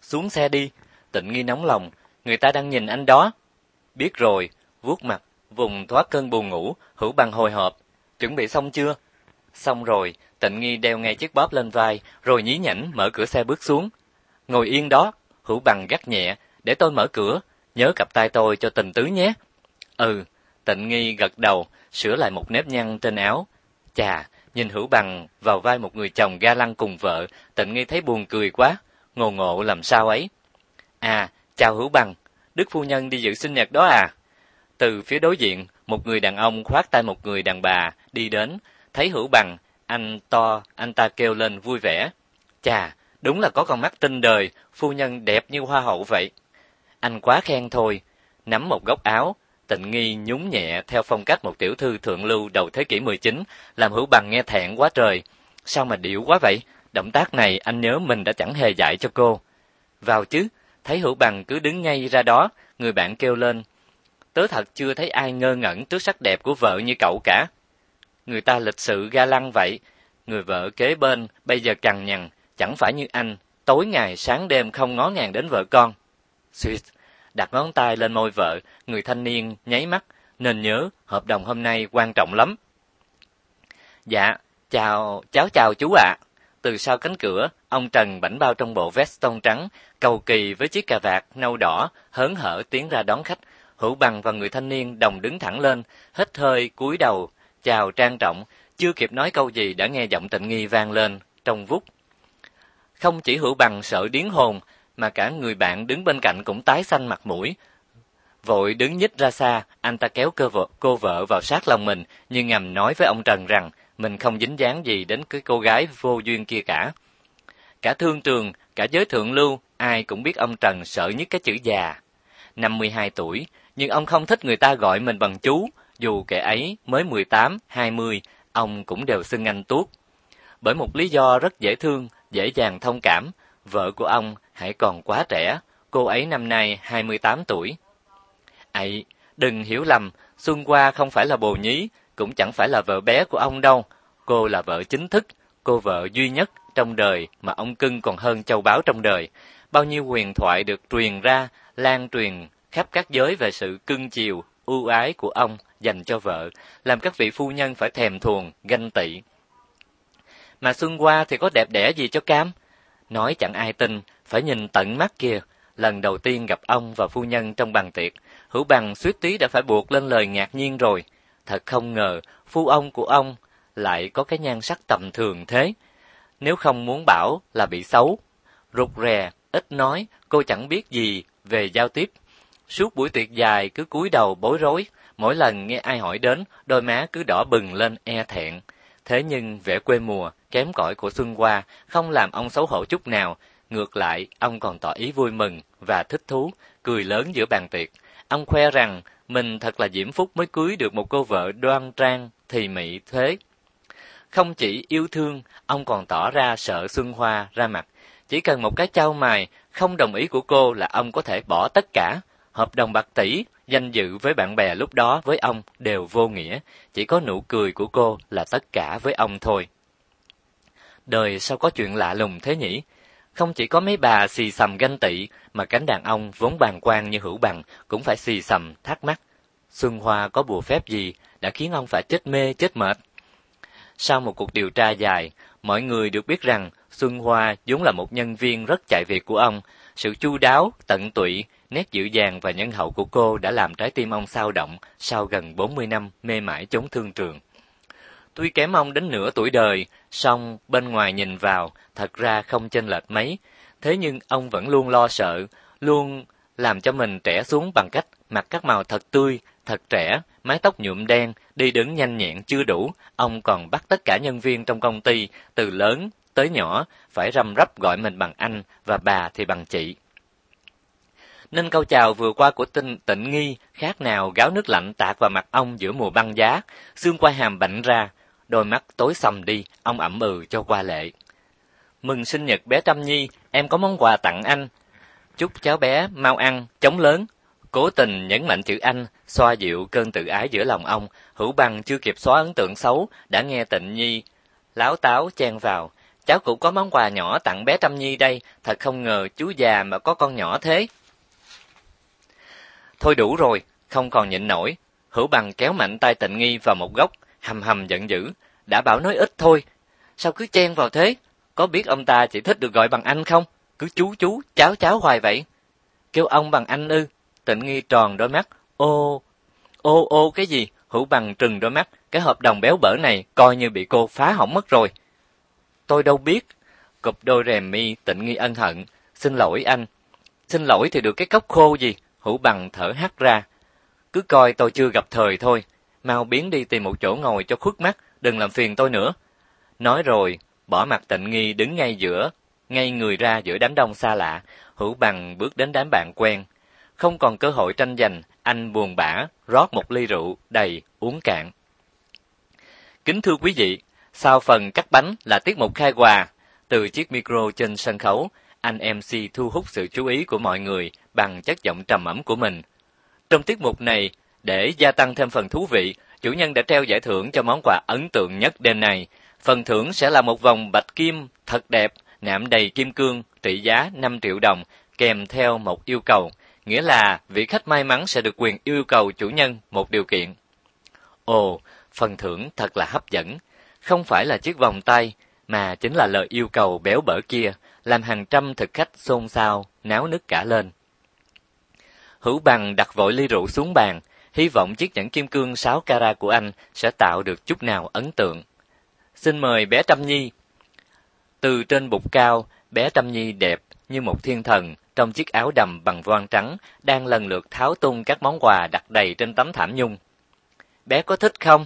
xuống xe đi. Tịnh Nghi nóng lòng, người ta đang nhìn anh đó. Biết rồi, vuốt mặt, vùng thoát cơn buồn ngủ, Hữu Bằng hồi hộp. Chuẩn bị xong chưa? Xong rồi, Tịnh Nghi đeo ngay chiếc bóp lên vai, rồi nhí nhảnh mở cửa xe bước xuống. Ngồi yên đó, Hữu Bằng gắt nhẹ, để tôi mở cửa, nhớ cặp tay tôi cho tình tứ nhé. Ừ, Tịnh Nghi gật đầu, sửa lại một nếp nhăn trên áo. Chà, nhìn Hữu Bằng vào vai một người chồng ga lăng cùng vợ, Tịnh Nghi thấy buồn cười quá, ngộ ngộ làm sao ấy. À, chào Hữu Bằng, Đức phu nhân đi dự sinh nhật đó à? Từ phía đối diện, một người đàn ông khoác tay một người đàn bà đi đến, thấy Hữu Bằng, anh ta kêu lên vui vẻ. Chà, đúng là có con mắt tinh đời, phu nhân đẹp như hoa hậu vậy. Anh quá khen thôi. Nắm một góc áo, Tịnh Nghi nhún nhẹ theo phong cách một tiểu thư thượng lưu đầu thế kỷ 19, làm Hữu Bằng nghe thẹn quá trời. Sao mà điệu quá vậy? Động tác này anh nhớ mình đã chẳng hề dạy cho cô. Vào chứ, thấy Hữu Bằng cứ đứng ngay ra đó, người bạn kêu lên. Tớ thật chưa thấy ai ngơ ngẩn trước sắc đẹp của vợ như cậu cả. Người ta lịch sự ga lăng vậy. Người vợ kế bên bây giờ cằn nhằn, chẳng phải như anh, tối ngày sáng đêm không ngó ngàng đến vợ con. Suýt, đặt ngón tay lên môi vợ, người thanh niên nháy mắt, nên nhớ hợp đồng hôm nay quan trọng lắm. Dạ, cháu chào chú ạ. Từ sau cánh cửa, ông Trần bảnh bao trong bộ vest tông trắng, cầu kỳ với chiếc cà vạt nâu đỏ, hớn hở tiến ra đón khách. Hữu Bằng và người thanh niên đồng đứng thẳng lên, hít hơi cúi đầu, chào trang trọng, chưa kịp nói câu gì đã nghe giọng Tịnh Nghi vang lên trong vút. Không chỉ Hữu Bằng sợ điếng hồn, mà cả người bạn đứng bên cạnh cũng tái xanh mặt mũi. Vội đứng nhích ra xa, anh ta kéo cô vợ vào sát lòng mình, nhưng ngầm nói với ông Trần rằng mình không dính dáng gì đến cái cô gái vô duyên kia cả. Cả thương trường, cả giới thượng lưu, ai cũng biết ông Trần sợ nhất cái chữ già. 52 tuổi, nhưng ông không thích người ta gọi mình bằng chú, dù kẻ ấy mới 18, 20, ông cũng đều xưng anh Tuốt. Bởi một lý do rất dễ thương, dễ dàng thông cảm, vợ của ông hãy còn quá trẻ, cô ấy năm nay 28 tuổi. Ấy, đừng hiểu lầm, Xuân Hoa không phải là bồ nhí, cũng chẳng phải là vợ bé của ông đâu. Cô là vợ chính thức, cô vợ duy nhất trong đời mà ông cưng còn hơn châu báu trong đời. Bao nhiêu huyền thoại được truyền ra, lan truyền khắp các giới về sự cưng chiều, ưu ái của ông dành cho vợ, làm các vị phu nhân phải thèm thuồng, ganh tị. Mà Xuân Hoa thì có đẹp đẽ gì cho cam? Nói chẳng ai tin, phải nhìn tận mắt kìa. Lần đầu tiên gặp ông và phu nhân trong bàn tiệc, Hữu Bằng suýt tí đã phải buột lên lời ngạc nhiên rồi. Thật không ngờ, phu ông của ông lại có cái nhan sắc tầm thường thế. Nếu không muốn bảo là bị xấu, rụt rè, ít nói, cô chẳng biết gì về giao tiếp. Suốt buổi tiệc dài cứ cúi đầu bối rối, mỗi lần nghe ai hỏi đến, đôi má cứ đỏ bừng lên e thẹn. Thế nhưng vẻ quê mùa, kém cỏi của Xuân Hoa không làm ông xấu hổ chút nào, ngược lại ông còn tỏ ý vui mừng và thích thú, cười lớn giữa bàn tiệc. Ông khoe rằng mình thật là diễm phúc mới cưới được một cô vợ đoan trang, thì mỹ thế. Không chỉ yêu thương, ông còn tỏ ra sợ Xuân Hoa ra mặt. Chỉ cần một cái chau mày, không đồng ý của cô là ông có thể bỏ tất cả. Hợp đồng bạc tỷ, danh dự với bạn bè lúc đó với ông đều vô nghĩa. Chỉ có nụ cười của cô là tất cả với ông thôi. Đời sao có chuyện lạ lùng thế nhỉ? Không chỉ có mấy bà xì xầm ganh tị, mà cánh đàn ông vốn bàng quan như Hữu Bằng cũng phải xì xầm thắc mắc. Xuân Hoa có bùa phép gì đã khiến ông phải chết mê chết mệt? Sau một cuộc điều tra dài, mọi người được biết rằng Xuân Hoa vốn là một nhân viên rất chạy việc của ông. Sự chu đáo, tận tụy, nét dịu dàng và nhân hậu của cô đã làm trái tim ông xao động sau gần 40 năm mê mải chốn thương trường. Tuy kém ông đến nửa tuổi đời, song bên ngoài nhìn vào thật ra không chênh lệch mấy. Thế nhưng ông vẫn luôn lo sợ, luôn làm cho mình trẻ xuống bằng cách mặc các màu thật tươi, thật trẻ, mái tóc nhuộm đen, đi đứng nhanh nhẹn chưa đủ. Ông còn bắt tất cả nhân viên trong công ty, từ lớn tới nhỏ, phải răm rắp gọi mình bằng anh và bà thì bằng chị. Nên câu chào vừa qua của Tịnh Nghi khác nào gáo nước lạnh tạt vào mặt ông giữa mùa băng giá, xương quai hàm bảnh ra, đôi mắt tối sầm đi, ông ậm ừ cho qua lệ. Mừng sinh nhật bé Trâm Nhi, em có món quà tặng anh. Chúc cháu bé mau ăn, chống lớn. Cố tình nhấn mạnh chữ anh, xoa dịu cơn tự ái giữa lòng ông. Hữu Bằng chưa kịp xóa ấn tượng xấu, đã nghe Tịnh Nhi láo táo chen vào. cháu cũng có món quà nhỏ tặng bé Trâm Nhi đây, thật không ngờ chú già mà có con nhỏ thế. Thôi đủ rồi, không còn nhịn nổi, Hữu Bằng kéo mạnh tay Tịnh Nghi vào một góc, hầm hầm giận dữ, đã bảo nói ít thôi, sao cứ chen vào thế, có biết ông ta chỉ thích được gọi bằng anh không, cứ chú, cháu hoài vậy. Kêu ông bằng anh ư? Tịnh Nghi tròn đôi mắt, ô cái gì? Hữu Bằng trừng đôi mắt, cái hợp đồng béo bở này coi như bị cô phá hỏng mất rồi. Tôi đâu biết. Cụp đôi rèm mi, Tịnh Nghi ân hận, xin lỗi anh. Xin lỗi thì được cái cốc khô gì? Hữu Bằng thở hắt ra. Cứ coi tôi chưa gặp thời thôi, mau biến đi tìm một chỗ ngồi cho khuất mắt, đừng làm phiền tôi nữa. Nói rồi, bỏ mặt Tịnh Nghi đứng ngay người ra giữa đám đông xa lạ, Hữu Bằng bước đến đám bạn quen. Không còn cơ hội tranh giành, anh buồn bã, rót một ly rượu đầy, uống cạn. Kính thưa quý vị, sau phần cắt bánh là tiết mục khai quà. Từ chiếc micro trên sân khấu, anh MC thu hút sự chú ý của mọi người bằng chất giọng trầm ấm của mình. Trong tiết mục này, để gia tăng thêm phần thú vị, chủ nhân đã treo giải thưởng cho món quà ấn tượng nhất đêm này. Phần thưởng sẽ là một vòng bạch kim thật đẹp, nạm đầy kim cương, trị giá 5 triệu đồng, kèm theo một yêu cầu, nghĩa là vị khách may mắn sẽ được quyền yêu cầu chủ nhân một điều kiện. Ồ, phần thưởng thật là hấp dẫn, không phải là chiếc vòng tay, mà chính là lời yêu cầu béo bở kia, làm hàng trăm thực khách xôn xao, náo nức cả lên. Hữu Bằng đặt vội ly rượu xuống bàn, hy vọng chiếc nhẫn kim cương 6 carat của anh sẽ tạo được chút nào ấn tượng. Xin mời bé Trâm Nhi. Từ trên bục cao, bé Trâm Nhi đẹp như một thiên thần trong chiếc áo đầm bằng voan trắng, đang lần lượt tháo tung các món quà đặt đầy trên tấm thảm nhung. Bé có thích không?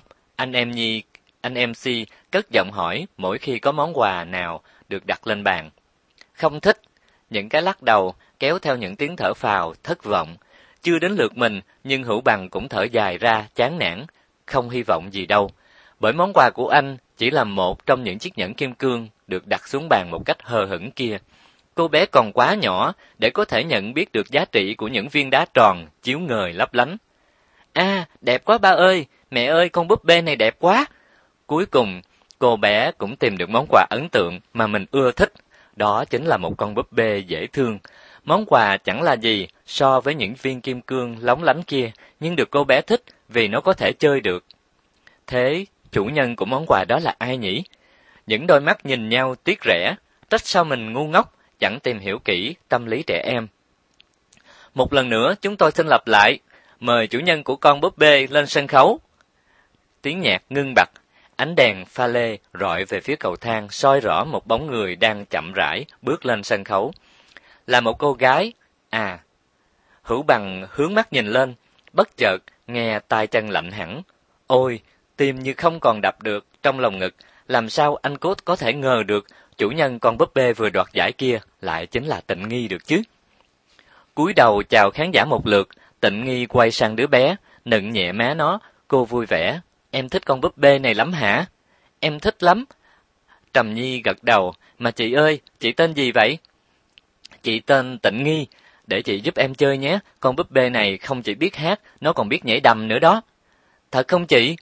Anh MC cất giọng hỏi mỗi khi có món quà nào được đặt lên bàn. Không thích. Những cái lắc đầu kéo theo những tiếng thở phào thất vọng. Chưa đến lượt mình, nhưng Hữu Bằng cũng thở dài ra chán nản, không hy vọng gì đâu. Bởi món quà của anh chỉ là một trong những chiếc nhẫn kim cương được đặt xuống bàn một cách hờ hững kia. Cô bé còn quá nhỏ để có thể nhận biết được giá trị của những viên đá tròn chiếu ngời lấp lánh. À, đẹp quá ba ơi, mẹ ơi con búp bê này đẹp quá. Cuối cùng, cô bé cũng tìm được món quà ấn tượng mà mình ưa thích. Đó chính là một con búp bê dễ thương. Món quà chẳng là gì so với những viên kim cương lóng lánh kia, nhưng được cô bé thích vì nó có thể chơi được. Thế, chủ nhân của món quà đó là ai nhỉ? Những đôi mắt nhìn nhau tiếc rẻ, trách sao mình ngu ngốc, chẳng tìm hiểu kỹ tâm lý trẻ em. Một lần nữa chúng tôi xin lặp lại, mời chủ nhân của con búp bê lên sân khấu. Tiếng nhạc ngưng bặt, ánh đèn pha lê rọi về phía cầu thang soi rõ một bóng người đang chậm rãi bước lên sân khấu. Là một cô gái, à. Hữu Bằng hướng mắt nhìn lên, bất chợt nghe tai chân lạnh hẳn. Ôi, tim như không còn đập được trong lồng ngực, làm sao anh Cốt có thể ngờ được chủ nhân con búp bê vừa đoạt giải kia lại chính là Tịnh Nghi được chứ? Cúi đầu chào khán giả một lượt, Tịnh Nghi quay sang đứa bé, nựng nhẹ má nó, cô vui vẻ. Em thích con búp bê này lắm hả? Em thích lắm. Trầm Nhi gật đầu, mà chị ơi, chị tên gì vậy? Chị tên Tịnh Nghi, để chị giúp em chơi nhé, con búp bê này không chỉ biết hát, nó còn biết nhảy đầm nữa đó. Thật không chị?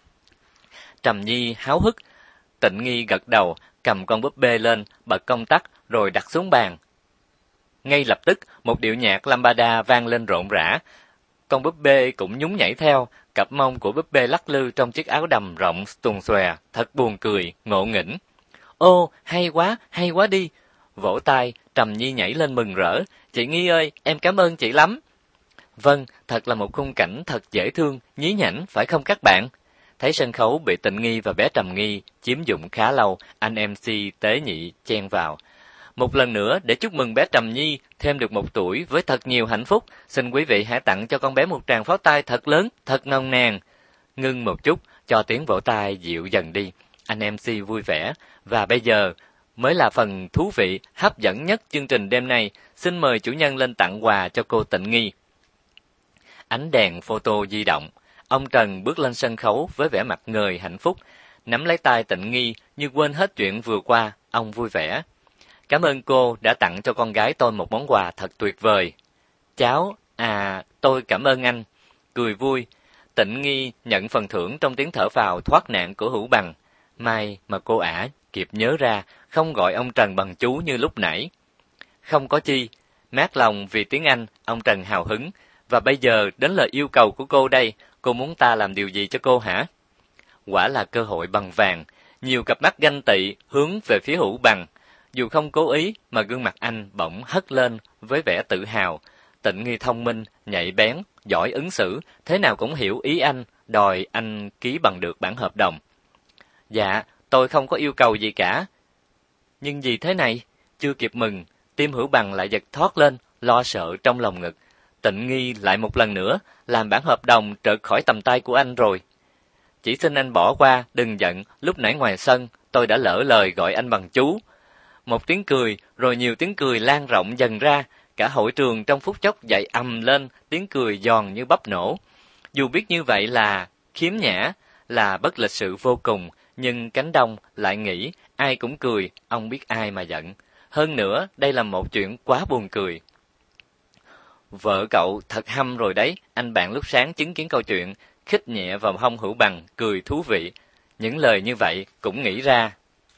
Trầm Nhi háo hức. Tịnh Nghi gật đầu, cầm con búp bê lên, bật công tắc, rồi đặt xuống bàn. Ngay lập tức, một điệu nhạc lambada vang lên rộn rã. Con búp bê cũng nhún nhảy theo, cặp mông của búp bê lắc lư trong chiếc áo đầm rộng tùng xòe, thật buồn cười, ngộ nghĩnh. Ô, hay quá đi. Vỗ tay, Trầm Nhi nhảy lên mừng rỡ. Chị Nghi ơi, em cảm ơn chị lắm. Vâng, thật là một khung cảnh thật dễ thương, nhí nhảnh, phải không các bạn? Thấy sân khấu bị Tịnh Nghi và bé Trầm Nghi chiếm dụng khá lâu, anh MC Tế Nhị chen vào. Một lần nữa, để chúc mừng bé Trầm Nhi thêm được 1 tuổi với thật nhiều hạnh phúc, xin quý vị hãy tặng cho con bé một tràng pháo tay thật lớn, thật nồng nàn. Ngưng một chút, cho tiếng vỗ tay dịu dần đi. Anh MC vui vẻ, và bây giờ mới là phần thú vị, hấp dẫn nhất chương trình đêm nay. Xin mời chủ nhân lên tặng quà cho cô Tịnh Nghi. Ánh đèn photo di động. Ông Trần bước lên sân khấu với vẻ mặt ngời hạnh phúc, nắm lấy tay Tịnh Nghi như quên hết chuyện vừa qua, ông vui vẻ. Cảm ơn cô đã tặng cho con gái tôi một món quà thật tuyệt vời. Tôi cảm ơn anh. Cười vui, Tịnh Nghi nhận phần thưởng trong tiếng thở phào thoát nạn của Hữu Bằng. May mà cô ả kịp nhớ ra, không gọi ông Trần bằng chú như lúc nãy. Không có chi, mát lòng vì tiếng Anh, ông Trần hào hứng. Và bây giờ đến lời yêu cầu của cô đây, cô muốn ta làm điều gì cho cô hả? Quả là cơ hội bằng vàng, nhiều cặp mắt ganh tị hướng về phía Hữu Bằng. Dù không cố ý mà gương mặt anh bỗng hất lên với vẻ tự hào. Tịnh Nghi thông minh, nhạy bén, giỏi ứng xử, thế nào cũng hiểu ý anh, đòi anh ký bằng được bản hợp đồng. Dạ, tôi không có yêu cầu gì cả. Nhưng gì thế này? Chưa kịp mừng, tim Hữu Bằng lại giật thót lên, lo sợ trong lòng ngực. Tịnh Nghi lại một lần nữa, làm bản hợp đồng trượt khỏi tầm tay của anh rồi. Chỉ xin anh bỏ qua, đừng giận, lúc nãy ngoài sân, tôi đã lỡ lời gọi anh bằng chú. Một tiếng cười, rồi nhiều tiếng cười lan rộng dần ra, cả hội trường trong phút chốc dậy ầm lên, tiếng cười giòn như bắp nổ. Dù biết như vậy là khiếm nhã, là bất lịch sự vô cùng, nhưng cánh đông lại nghĩ ai cũng cười, ông biết ai mà giận. Hơn nữa, đây là một chuyện quá buồn cười. Vợ cậu thật hăm rồi đấy, anh bạn lúc sáng chứng kiến câu chuyện, khích nhẹ vào hông Hữu Bằng, cười thú vị. Những lời như vậy cũng nghĩ ra.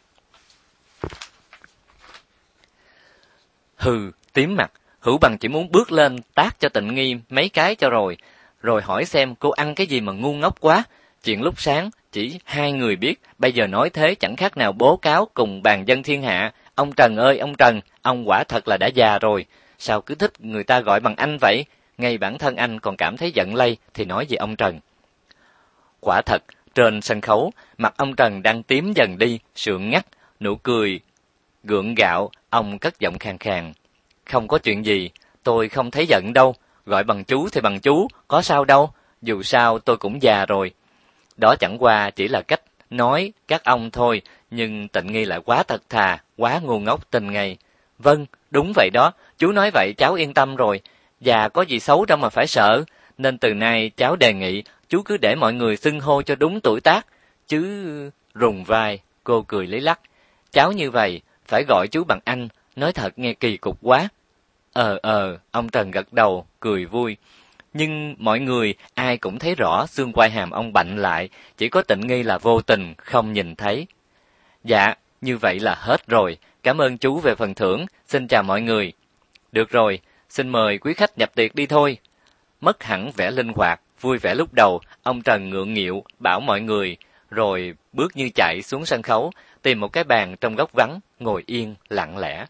Hừ, tím mặt, Hữu Bằng chỉ muốn bước lên tát cho Tịnh Nghi mấy cái cho rồi hỏi xem cô ăn cái gì mà ngu ngốc quá. Chuyện lúc sáng chỉ hai người biết, bây giờ nói thế chẳng khác nào bố cáo cùng bàn dân thiên hạ. Ông Trần ơi, ông Trần, ông quả thật là đã già rồi, sao cứ thích người ta gọi bằng anh vậy? Ngay bản thân anh còn cảm thấy giận lây thì nói gì ông Trần. Quả thật, trên sân khấu, mặt ông Trần đang tím dần đi, sượng ngắt, nụ cười gượng gạo, ông cất giọng khàn khàn. Không có chuyện gì, tôi không thấy giận đâu, gọi bằng chú thì bằng chú, có sao đâu, dù sao tôi cũng già rồi. Đó chẳng qua chỉ là cách nói các ông thôi, nhưng Tịnh Nghi lại quá thật thà, quá ngu ngốc tin ngay. Vâng, đúng vậy đó, chú nói vậy cháu yên tâm rồi, già có gì xấu đâu mà phải sợ, nên từ nay cháu đề nghị chú cứ để mọi người xưng hô cho đúng tuổi tác, chứ... Rùng vai, cô cười lấy lắc. Cháu như vậy, phải gọi chú bằng anh, nói thật nghe kỳ cục quá. Ông Trần gật đầu, cười vui. Nhưng mọi người ai cũng thấy rõ xương quai hàm ông bạnh lại, chỉ có Tịnh Nghi là vô tình, không nhìn thấy. Dạ, như vậy là hết rồi, cảm ơn chú về phần thưởng, xin chào mọi người. Được rồi, xin mời quý khách nhập tiệc đi thôi. Mất hẳn vẻ linh hoạt, vui vẻ lúc đầu, ông Trần ngượng nghịu, bảo mọi người, rồi bước như chạy xuống sân khấu, tìm một cái bàn trong góc vắng, ngồi yên, lặng lẽ.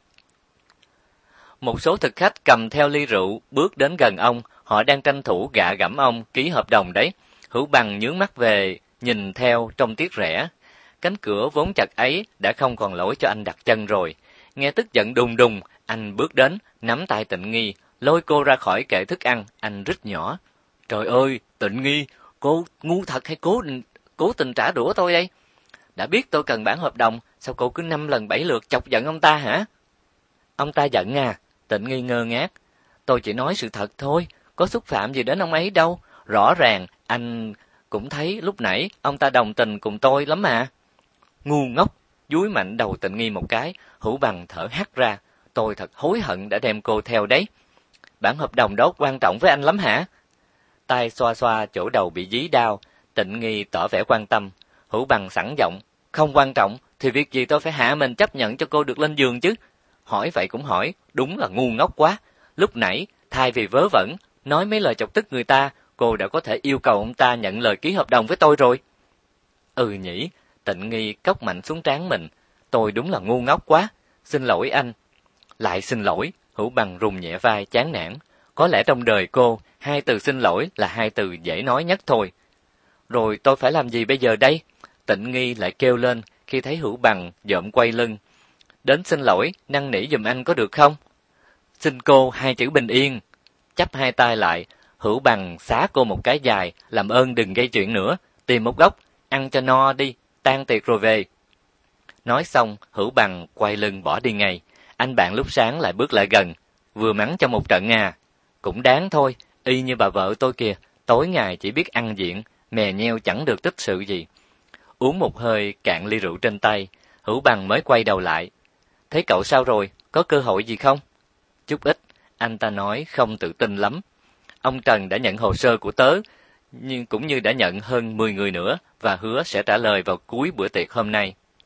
Một số thực khách cầm theo ly rượu, bước đến gần ông, họ đang tranh thủ gạ gẫm ông ký hợp đồng đấy. Hữu Bằng nhướng mắt về, nhìn theo trong tiếc rẻ. Cánh cửa vốn chặt ấy đã không còn lối cho anh đặt chân rồi. Nghe tức giận đùng đùng, anh bước đến, nắm tay Tịnh Nghi, lôi cô ra khỏi kệ thức ăn, anh rít nhỏ. Trời ơi, Tịnh Nghi, cô ngu thật hay cố tình trả đũa tôi đây? Đã biết tôi cần bản hợp đồng, sao cô cứ 5 lần 7 lượt chọc giận ông ta hả? Ông ta giận à? Tịnh Nghi ngơ ngác. Tôi chỉ nói sự thật thôi, có xúc phạm gì đến ông ấy đâu. Rõ ràng, anh cũng thấy lúc nãy ông ta đồng tình cùng tôi lắm mà. Ngu ngốc, dúi mạnh đầu Tịnh Nghi một cái, Hữu Bằng thở hắt ra. Tôi thật hối hận đã đem cô theo đấy. Bản hợp đồng đó quan trọng với anh lắm hả? Tay xoa xoa chỗ đầu bị dí đau, Tịnh Nghi tỏ vẻ quan tâm. Hữu Bằng sẵn giọng, không quan trọng thì việc gì tôi phải hạ mình chấp nhận cho cô được lên giường chứ? Hỏi vậy cũng hỏi, đúng là ngu ngốc quá. Lúc nãy, thay vì vớ vẩn, nói mấy lời chọc tức người ta, cô đã có thể yêu cầu ông ta nhận lời ký hợp đồng với tôi rồi. Ừ nhỉ, Tịnh Nghi cốc mạnh xuống trán mình. Tôi đúng là ngu ngốc quá, xin lỗi anh. Lại xin lỗi, Hữu Bằng rùng nhẹ vai chán nản. Có lẽ trong đời cô, hai từ xin lỗi là hai từ dễ nói nhất thôi. Rồi tôi phải làm gì bây giờ đây? Tịnh Nghi lại kêu lên khi thấy Hữu Bằng dợm quay lưng. Đến xin lỗi, năn nỉ giùm anh có được không? Xin cô 2 chữ bình yên. Chắp 2 tay lại, Hữu Bằng xá cô một cái dài, làm ơn đừng gây chuyện nữa, tìm một góc, ăn cho no đi, tan tiệc rồi về. Nói xong, Hữu Bằng quay lưng bỏ đi ngay. Anh bạn lúc sáng lại bước lại gần, vừa mắng cho một trận à. Cũng đáng thôi, y như bà vợ tôi kìa, tối ngày chỉ biết ăn diện, mè nheo chẳng được tích sự gì. Uống một hơi cạn ly rượu trên tay, Hữu Bằng mới quay đầu lại. Thấy cậu sao rồi, có cơ hội gì không? Chút ít, anh ta nói không tự tin lắm. Ông Trần đã nhận hồ sơ của tớ, nhưng cũng như đã nhận hơn 10 người nữa và hứa sẽ trả lời vào cuối bữa tiệc hôm nay.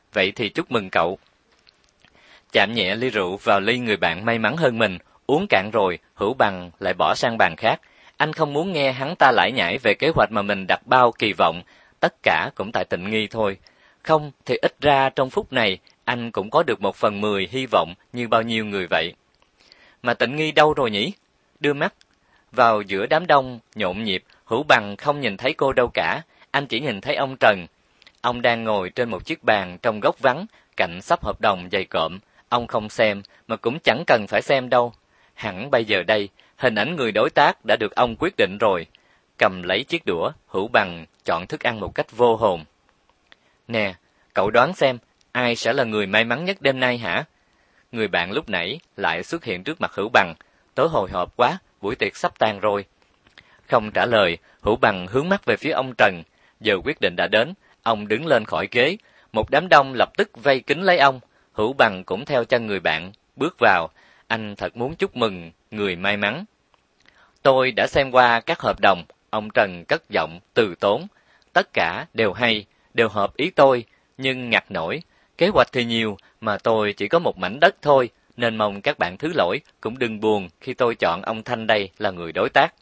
vậy thì chúc mừng cậu. Chạm nhẹ ly rượu vào ly người bạn may mắn hơn mình, uống cạn rồi, Hữu Bằng lại bỏ sang bàn khác. Anh không muốn nghe hắn ta lải nhải về kế hoạch mà mình đặt bao kỳ vọng, tất cả cũng tại Tịnh Nghi thôi. Không thì ít ra trong phút này, anh cũng có được 1/10 hy vọng như bao nhiêu người vậy. Mà Tịnh Nghi đâu rồi nhỉ? Đưa mắt vào giữa đám đông nhộn nhịp, Hữu Bằng không nhìn thấy cô đâu cả, anh chỉ nhìn thấy ông Trần. Ông đang ngồi trên một chiếc bàn trong góc vắng, cạnh xấp hợp đồng dày cộm. Ông không xem, mà cũng chẳng cần phải xem đâu. Hẳn bây giờ đây, hình ảnh người đối tác đã được ông quyết định rồi. Cầm lấy chiếc đũa, Hữu Bằng chọn thức ăn một cách vô hồn. Nè, cậu đoán xem, ai sẽ là người may mắn nhất đêm nay hả? Người bạn lúc nãy lại xuất hiện trước mặt Hữu Bằng. Tối hồi hộp quá, buổi tiệc sắp tan rồi. Không trả lời, Hữu Bằng hướng mắt về phía ông Trần. Giờ quyết định đã đến, ông đứng lên khỏi ghế. Một đám đông lập tức vây kín lấy ông. Hữu Bằng cũng theo chân người bạn, bước vào. Anh thật muốn chúc mừng người may mắn. Tôi đã xem qua các hợp đồng, ông Trần cất giọng từ tốn. Tất cả đều hay, đều hợp ý tôi, nhưng ngặt nổi. Kế hoạch thì nhiều, mà tôi chỉ có một mảnh đất thôi, nên mong các bạn thứ lỗi, cũng đừng buồn khi tôi chọn ông Thanh đây là người đối tác.